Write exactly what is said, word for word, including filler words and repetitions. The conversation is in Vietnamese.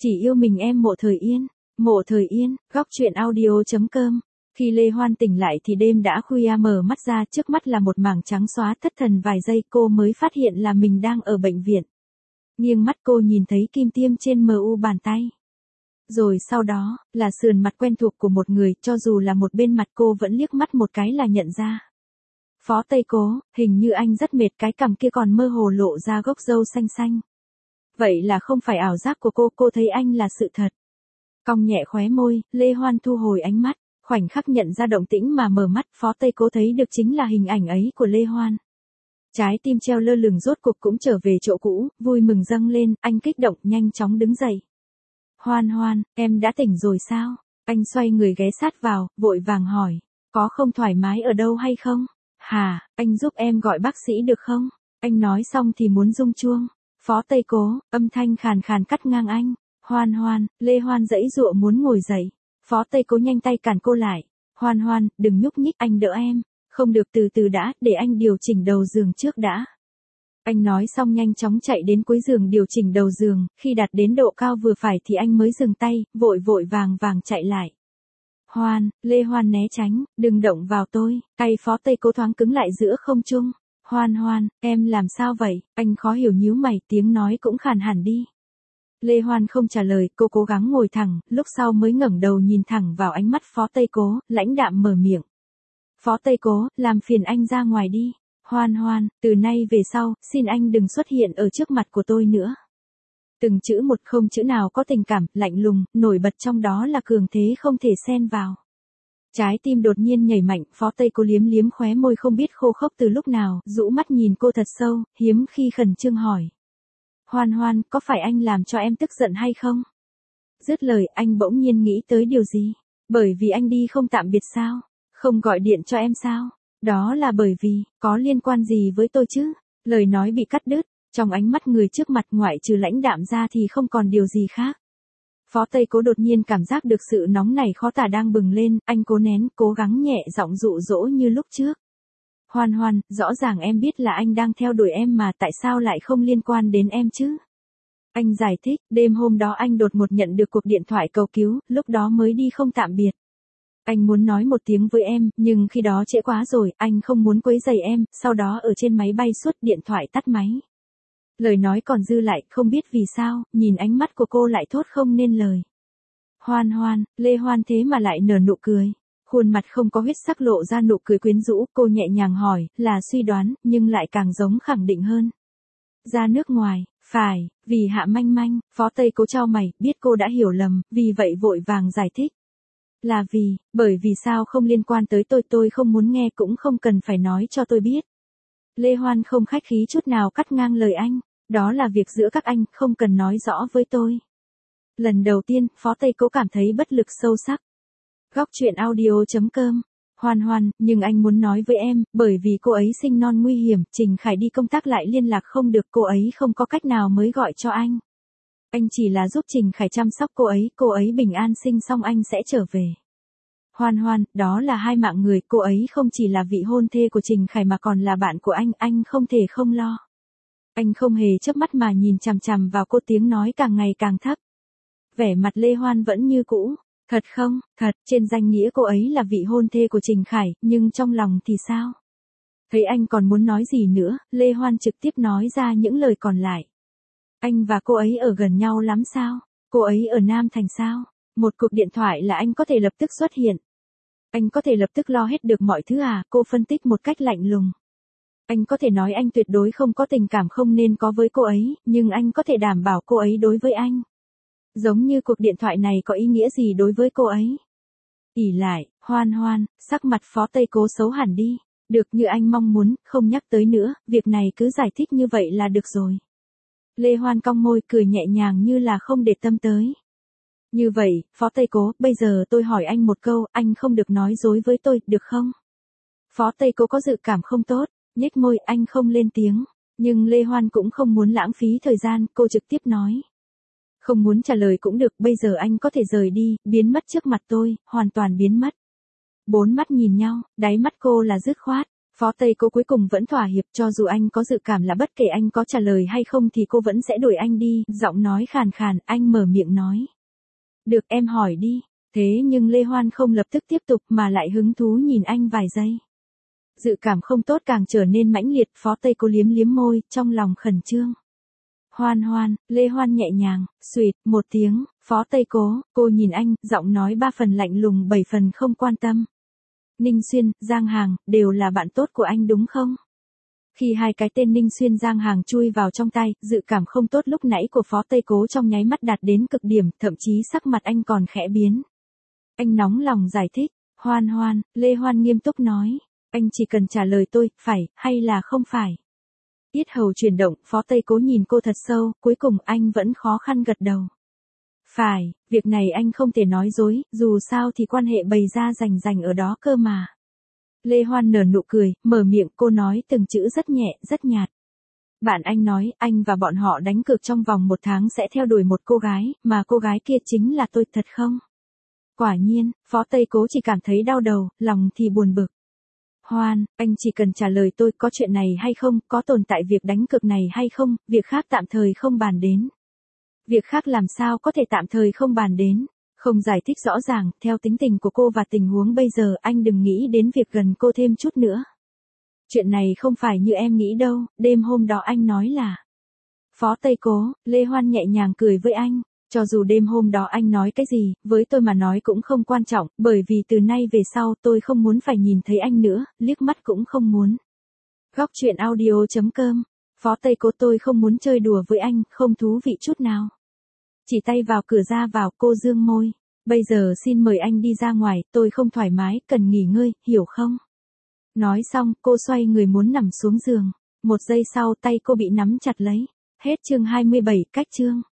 Chỉ yêu mình em Mộ Thời Yên. Mộ Thời Yên, góc truyện audio.com. Khi Lê Hoan tỉnh lại thì đêm đã khuya, mở mắt ra trước mắt là một mảng trắng xóa, thất thần vài giây cô mới phát hiện là mình đang ở bệnh viện. Nghiêng mắt cô nhìn thấy kim tiêm trên mờ u bàn tay. Rồi sau đó, là sườn mặt quen thuộc của một người, cho dù là một bên mặt cô vẫn liếc mắt một cái là nhận ra. Phó Tây Cố, hình như anh rất mệt, cái cằm kia còn mơ hồ lộ ra gốc râu xanh xanh. Vậy là không phải ảo giác của cô, cô thấy anh là sự thật. Cong nhẹ khóe môi, Lê Hoan thu hồi ánh mắt, khoảnh khắc nhận ra động tĩnh mà mở mắt, Phó Tây Cố thấy được chính là hình ảnh ấy của Lê Hoan. Trái tim treo lơ lửng rốt cuộc cũng trở về chỗ cũ, vui mừng dâng lên, anh kích động nhanh chóng đứng dậy. Hoan Hoan, em đã tỉnh rồi sao? Anh xoay người ghé sát vào, vội vàng hỏi, có không thoải mái ở đâu hay không? Hà, anh giúp em gọi bác sĩ được không? Anh nói xong thì muốn rung chuông. Phó Tây Cố, âm thanh khàn khàn cắt ngang anh. Hoan Hoan, Lê Hoan giãy giụa muốn ngồi dậy. Phó Tây Cố nhanh tay cản cô lại. Hoan Hoan, đừng nhúc nhích, anh đỡ em. Không được, từ từ đã, để anh điều chỉnh đầu giường trước đã. Anh nói xong nhanh chóng chạy đến cuối giường điều chỉnh đầu giường, khi đạt đến độ cao vừa phải thì anh mới dừng tay, vội vội vàng vàng chạy lại. Hoan, Lê Hoan né tránh, đừng động vào tôi, tay Phó Tây Cố thoáng cứng lại giữa không trung. Hoan Hoan, em làm sao vậy? Anh khó hiểu nhíu mày, tiếng nói cũng khàn hẳn đi. Lê Hoan không trả lời, cô cố gắng ngồi thẳng, lúc sau mới ngẩng đầu nhìn thẳng vào ánh mắt Phó Tây Cố, lãnh đạm mở miệng. Phó Tây Cố, làm phiền anh ra ngoài đi. Hoan Hoan, từ nay về sau, xin anh đừng xuất hiện ở trước mặt của tôi nữa. Từng chữ một, không chữ nào có tình cảm, lạnh lùng, nổi bật trong đó là cường thế không thể xen vào. Trái tim đột nhiên nhảy mạnh, Phó Tây Cố liếm liếm khóe môi không biết khô khốc từ lúc nào, rũ mắt nhìn cô thật sâu, hiếm khi khẩn trương hỏi. Hoan Hoan, có phải anh làm cho em tức giận hay không? Dứt lời, anh bỗng nhiên nghĩ tới điều gì? Bởi vì anh đi không tạm biệt sao? Không gọi điện cho em sao? Đó là bởi vì, có liên quan gì với tôi chứ? Lời nói bị cắt đứt, trong ánh mắt người trước mặt ngoại trừ lãnh đạm ra thì không còn điều gì khác. Phó Tây Cố đột nhiên cảm giác được sự nóng này khó tả đang bừng lên, anh cố nén, cố gắng nhẹ giọng dụ dỗ như lúc trước. Hoan Hoan, rõ ràng em biết là anh đang theo đuổi em mà tại sao lại không liên quan đến em chứ? Anh giải thích, đêm hôm đó anh đột ngột nhận được cuộc điện thoại cầu cứu, lúc đó mới đi không tạm biệt. Anh muốn nói một tiếng với em, nhưng khi đó trễ quá rồi, anh không muốn quấy rầy em, sau đó ở trên máy bay suốt điện thoại tắt máy. Lời nói còn dư lại, không biết vì sao, nhìn ánh mắt của cô lại thốt không nên lời. Hoan Hoan, Lê Hoan thế mà lại nở nụ cười. Khuôn mặt không có huyết sắc lộ ra nụ cười quyến rũ, cô nhẹ nhàng hỏi, là suy đoán, nhưng lại càng giống khẳng định hơn. Ra nước ngoài, phải, vì Hạ Manh Manh, Phó Tây Cố chau mày, biết cô đã hiểu lầm, vì vậy vội vàng giải thích. Là vì, bởi vì sao không liên quan tới tôi, tôi không muốn nghe cũng không cần phải nói cho tôi biết. Lê Hoan không khách khí chút nào cắt ngang lời anh, đó là việc giữa các anh, không cần nói rõ với tôi. Lần đầu tiên, Phó Tây Cố cảm thấy bất lực sâu sắc. Góc truyện audio.com. Hoan Hoan, nhưng anh muốn nói với em, bởi vì cô ấy sinh non nguy hiểm, Trình Khải đi công tác lại liên lạc không được, cô ấy không có cách nào mới gọi cho anh. Anh chỉ là giúp Trình Khải chăm sóc cô ấy, cô ấy bình an sinh xong anh sẽ trở về. Hoan Hoan, đó là hai mạng người, cô ấy không chỉ là vị hôn thê của Trình Khải mà còn là bạn của anh, anh không thể không lo. Anh không hề chớp mắt mà nhìn chằm chằm vào cô, tiếng nói càng ngày càng thấp. Vẻ mặt Lê Hoan vẫn như cũ. Thật không, thật, trên danh nghĩa cô ấy là vị hôn thê của Trình Khải, nhưng trong lòng thì sao? Thấy anh còn muốn nói gì nữa, Lê Hoan trực tiếp nói ra những lời còn lại. Anh và cô ấy ở gần nhau lắm sao? Cô ấy ở Nam Thành sao? Một cuộc điện thoại là anh có thể lập tức xuất hiện. Anh có thể lập tức lo hết được mọi thứ à? Cô phân tích một cách lạnh lùng. Anh có thể nói anh tuyệt đối không có tình cảm không nên có với cô ấy, nhưng anh có thể đảm bảo cô ấy đối với anh. Giống như cuộc điện thoại này có ý nghĩa gì đối với cô ấy? Ỉ lại, Hoan Hoan, sắc mặt Phó Tây Cố xấu hẳn đi. Được, như anh mong muốn, không nhắc tới nữa, việc này cứ giải thích như vậy là được rồi. Lê Hoan cong môi cười nhẹ nhàng như là không để tâm tới. Như vậy, Phó Tây Cố, bây giờ tôi hỏi anh một câu, anh không được nói dối với tôi, được không? Phó Tây Cố có dự cảm không tốt, nhếch môi, anh không lên tiếng. Nhưng Lê Hoan cũng không muốn lãng phí thời gian, cô trực tiếp nói. Không muốn trả lời cũng được, bây giờ anh có thể rời đi, biến mất trước mặt tôi, hoàn toàn biến mất. Bốn mắt nhìn nhau, đáy mắt cô là dứt khoát. Phó Tây Cố cuối cùng vẫn thỏa hiệp, cho dù anh có dự cảm là bất kể anh có trả lời hay không thì cô vẫn sẽ đuổi anh đi, giọng nói khàn khàn, anh mở miệng nói. Được, em hỏi đi. Thế nhưng Lê Hoan không lập tức tiếp tục mà lại hứng thú nhìn anh vài giây. Dự cảm không tốt càng trở nên mãnh liệt, Phó Tây Cố liếm liếm môi, trong lòng khẩn trương. Hoan Hoan, Lê Hoan nhẹ nhàng, suýt, một tiếng, Phó Tây Cố, cô nhìn anh, giọng nói ba phần lạnh lùng bảy phần không quan tâm. Ninh Xuyên, Giang Hàng, đều là bạn tốt của anh đúng không? Khi hai cái tên Ninh Xuyên Giang Hàng chui vào trong tay, dự cảm không tốt lúc nãy của Phó Tây Cố trong nháy mắt đạt đến cực điểm, thậm chí sắc mặt anh còn khẽ biến. Anh nóng lòng giải thích, Hoan Hoan, Lê Hoan nghiêm túc nói, anh chỉ cần trả lời tôi, phải, hay là không phải. Yết hầu chuyển động, Phó Tây Cố nhìn cô thật sâu, cuối cùng anh vẫn khó khăn gật đầu. Phải, việc này anh không thể nói dối, dù sao thì quan hệ bày ra rành rành ở đó cơ mà. Lê Hoan nở nụ cười, mở miệng, cô nói từng chữ rất nhẹ, rất nhạt. Bạn anh nói, anh và bọn họ đánh cược trong vòng một tháng sẽ theo đuổi một cô gái, mà cô gái kia chính là tôi, thật không? Quả nhiên, Phó Tây Cố chỉ cảm thấy đau đầu, lòng thì buồn bực. Hoan, anh chỉ cần trả lời tôi có chuyện này hay không, có tồn tại việc đánh cược này hay không, việc khác tạm thời không bàn đến. Việc khác làm sao có thể tạm thời không bàn đến, không giải thích rõ ràng, theo tính tình của cô và tình huống bây giờ anh đừng nghĩ đến việc gần cô thêm chút nữa. Chuyện này không phải như em nghĩ đâu, đêm hôm đó anh nói là. Phó Tây Cố, Lê Hoan nhẹ nhàng cười với anh, cho dù đêm hôm đó anh nói cái gì, với tôi mà nói cũng không quan trọng, bởi vì từ nay về sau tôi không muốn phải nhìn thấy anh nữa, liếc mắt cũng không muốn. Góc truyện audio chấm com, Phó Tây Cố, tôi không muốn chơi đùa với anh, không thú vị chút nào. Chỉ tay vào cửa ra vào, cô dương môi. Bây giờ xin mời anh đi ra ngoài, tôi không thoải mái, cần nghỉ ngơi, hiểu không? Nói xong, cô xoay người muốn nằm xuống giường. Một giây sau tay cô bị nắm chặt lấy. Hết chương hai mươi bảy, cách chương.